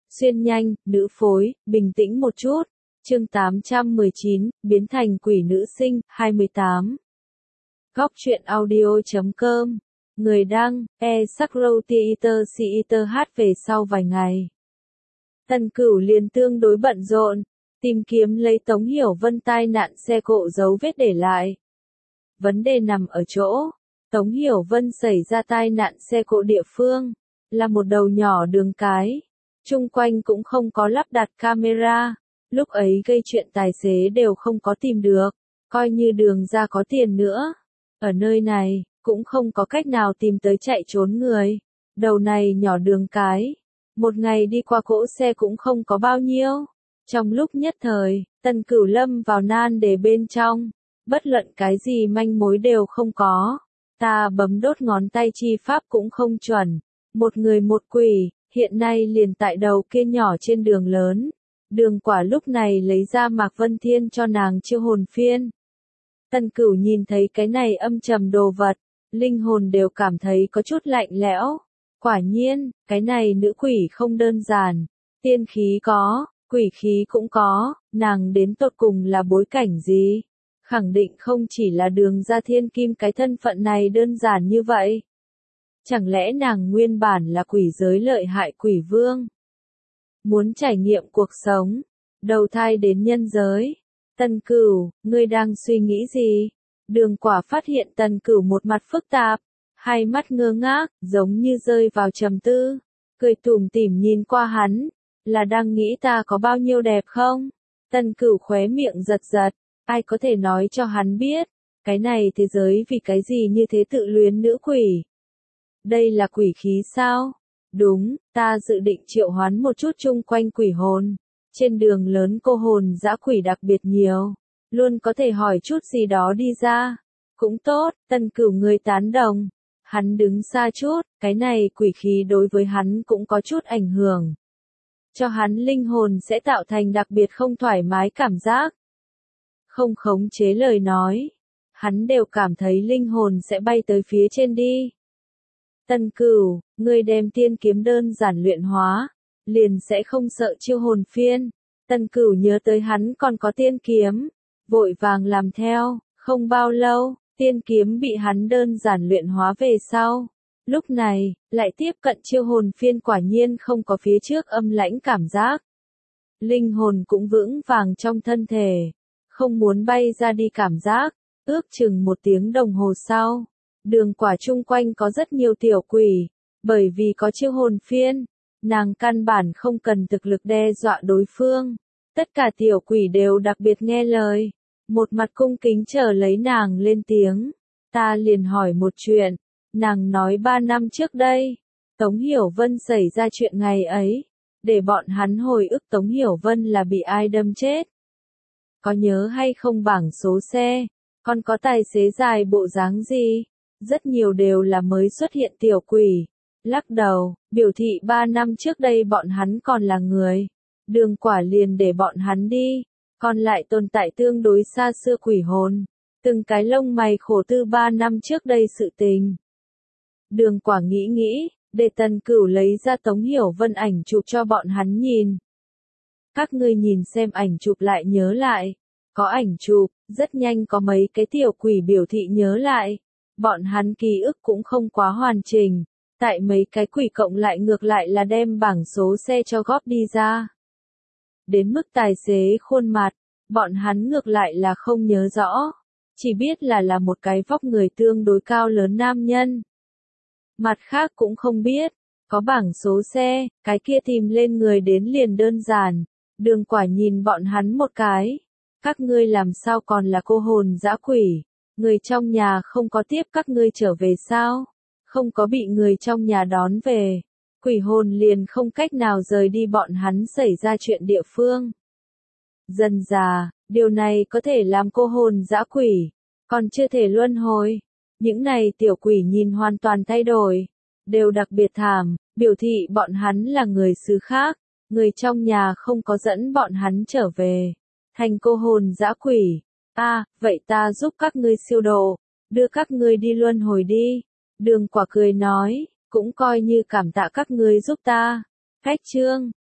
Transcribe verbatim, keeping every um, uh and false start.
xuyên nhanh, nữ phối, bình tĩnh một chút. Chương tám trăm mười chín, biến thành quỷ nữ sinh, hai mươi tám. Góc truyện audio chấm com. Người đăng, e Sakro Theater Theater hát về sau vài ngày. Tần Cửu liền tương đối bận rộn, tìm kiếm lấy Tống Hiểu Vân tai nạn xe cộ dấu vết để lại. Vấn đề nằm ở chỗ, Tống Hiểu Vân xảy ra tai nạn xe cộ địa phương, là một đầu nhỏ đường cái. Chung quanh cũng không có lắp đặt camera, lúc ấy gây chuyện tài xế đều không có tìm được, coi như đường ra có tiền nữa. Ở nơi này, cũng không có cách nào tìm tới chạy trốn người. Đầu này nhỏ đường cái, một ngày đi qua cỗ xe cũng không có bao nhiêu. Trong lúc nhất thời, Tần Cửu lâm vào nan đề bên trong, bất luận cái gì manh mối đều không có. Ta bấm đốt ngón tay chi pháp cũng không chuẩn. Một người một quỷ, hiện nay liền tại đầu kia nhỏ trên đường lớn. Đường Quả lúc này lấy ra Mạc Vân Thiên cho nàng chiêu hồn phiên. Tần Cửu nhìn thấy cái này âm trầm đồ vật, linh hồn đều cảm thấy có chút lạnh lẽo. Quả nhiên, cái này nữ quỷ không đơn giản. Tiên khí có, quỷ khí cũng có, nàng đến tột cùng là bối cảnh gì? Khẳng định không chỉ là Đường Gia Thiên Kim cái thân phận này đơn giản như vậy. Chẳng lẽ nàng nguyên bản là quỷ giới lợi hại quỷ vương? Muốn trải nghiệm cuộc sống, đầu thai đến nhân giới. Tần Cửu, ngươi đang suy nghĩ gì? Đường Quả phát hiện Tần Cửu một mặt phức tạp, hai mắt ngơ ngác, giống như rơi vào trầm tư, cười tủm tỉm nhìn qua hắn, là đang nghĩ ta có bao nhiêu đẹp không? Tần Cửu khóe miệng giật giật, ai có thể nói cho hắn biết, cái này thế giới vì cái gì như thế tự luyến nữ quỷ? Đây là quỷ khí sao? Đúng, ta dự định triệu hoán một chút chung quanh quỷ hồn. Trên đường lớn cô hồn dã quỷ đặc biệt nhiều, luôn có thể hỏi chút gì đó đi ra. Cũng tốt, Tần Cửu người tán đồng. Hắn đứng xa chút, cái này quỷ khí đối với hắn cũng có chút ảnh hưởng. Cho hắn linh hồn sẽ tạo thành đặc biệt không thoải mái cảm giác. Không khống chế lời nói, hắn đều cảm thấy linh hồn sẽ bay tới phía trên đi. Tần Cửu, ngươi đem tiên kiếm đơn giản luyện hóa, liền sẽ không sợ chiêu hồn phiên. Tần Cửu nhớ tới hắn còn có tiên kiếm, vội vàng làm theo, không bao lâu, tiên kiếm bị hắn đơn giản luyện hóa về sau. Lúc này, lại tiếp cận chiêu hồn phiên quả nhiên không có phía trước âm lãnh cảm giác. Linh hồn cũng vững vàng trong thân thể, không muốn bay ra đi cảm giác, ước chừng một tiếng đồng hồ sau. Đường Quả chung quanh có rất nhiều tiểu quỷ, bởi vì có chiêu hồn phiên, nàng căn bản không cần thực lực đe dọa đối phương. Tất cả tiểu quỷ đều đặc biệt nghe lời, một mặt cung kính chờ lấy nàng lên tiếng. Ta liền hỏi một chuyện, nàng nói ba năm trước đây, Tống Hiểu Vân xảy ra chuyện ngày ấy, để bọn hắn hồi ức Tống Hiểu Vân là bị ai đâm chết. Có nhớ hay không bảng số xe, còn có tài xế dài bộ dáng gì? Rất nhiều đều là mới xuất hiện tiểu quỷ. Lắc đầu, biểu thị ba năm trước đây bọn hắn còn là người. Đường Quả liền để bọn hắn đi, còn lại tồn tại tương đối xa xưa quỷ hồn. Từng cái lông mày khổ tư ba năm trước đây sự tình. Đường Quả nghĩ nghĩ, để Tần Cửu lấy ra Tống Hiểu Vân ảnh chụp cho bọn hắn nhìn. Các ngươi nhìn xem ảnh chụp lại nhớ lại. Có ảnh chụp, rất nhanh có mấy cái tiểu quỷ biểu thị nhớ lại. Bọn hắn ký ức cũng không quá hoàn chỉnh, tại mấy cái quỷ cộng lại ngược lại là đem bảng số xe cho góp đi ra. Đến mức tài xế khuôn mặt, bọn hắn ngược lại là không nhớ rõ, chỉ biết là là một cái vóc người tương đối cao lớn nam nhân. Mặt khác cũng không biết, có bảng số xe, cái kia tìm lên người đến liền đơn giản. Đường Quả nhìn bọn hắn một cái, các ngươi làm sao còn là cô hồn dã quỷ? Người trong nhà không có tiếp các ngươi trở về sao? Không có bị người trong nhà đón về. Quỷ hồn liền không cách nào rời đi bọn hắn xảy ra chuyện địa phương. Dần già, điều này có thể làm cô hồn dã quỷ, còn chưa thể luân hồi. Những này tiểu quỷ nhìn hoàn toàn thay đổi, đều đặc biệt thảm, biểu thị bọn hắn là người xứ khác, người trong nhà không có dẫn bọn hắn trở về, thành cô hồn dã quỷ. A, à, vậy ta giúp các ngươi siêu độ, đưa các ngươi đi luân hồi đi. Đường Quả cười nói, cũng coi như cảm tạ các ngươi giúp ta. Khách trương,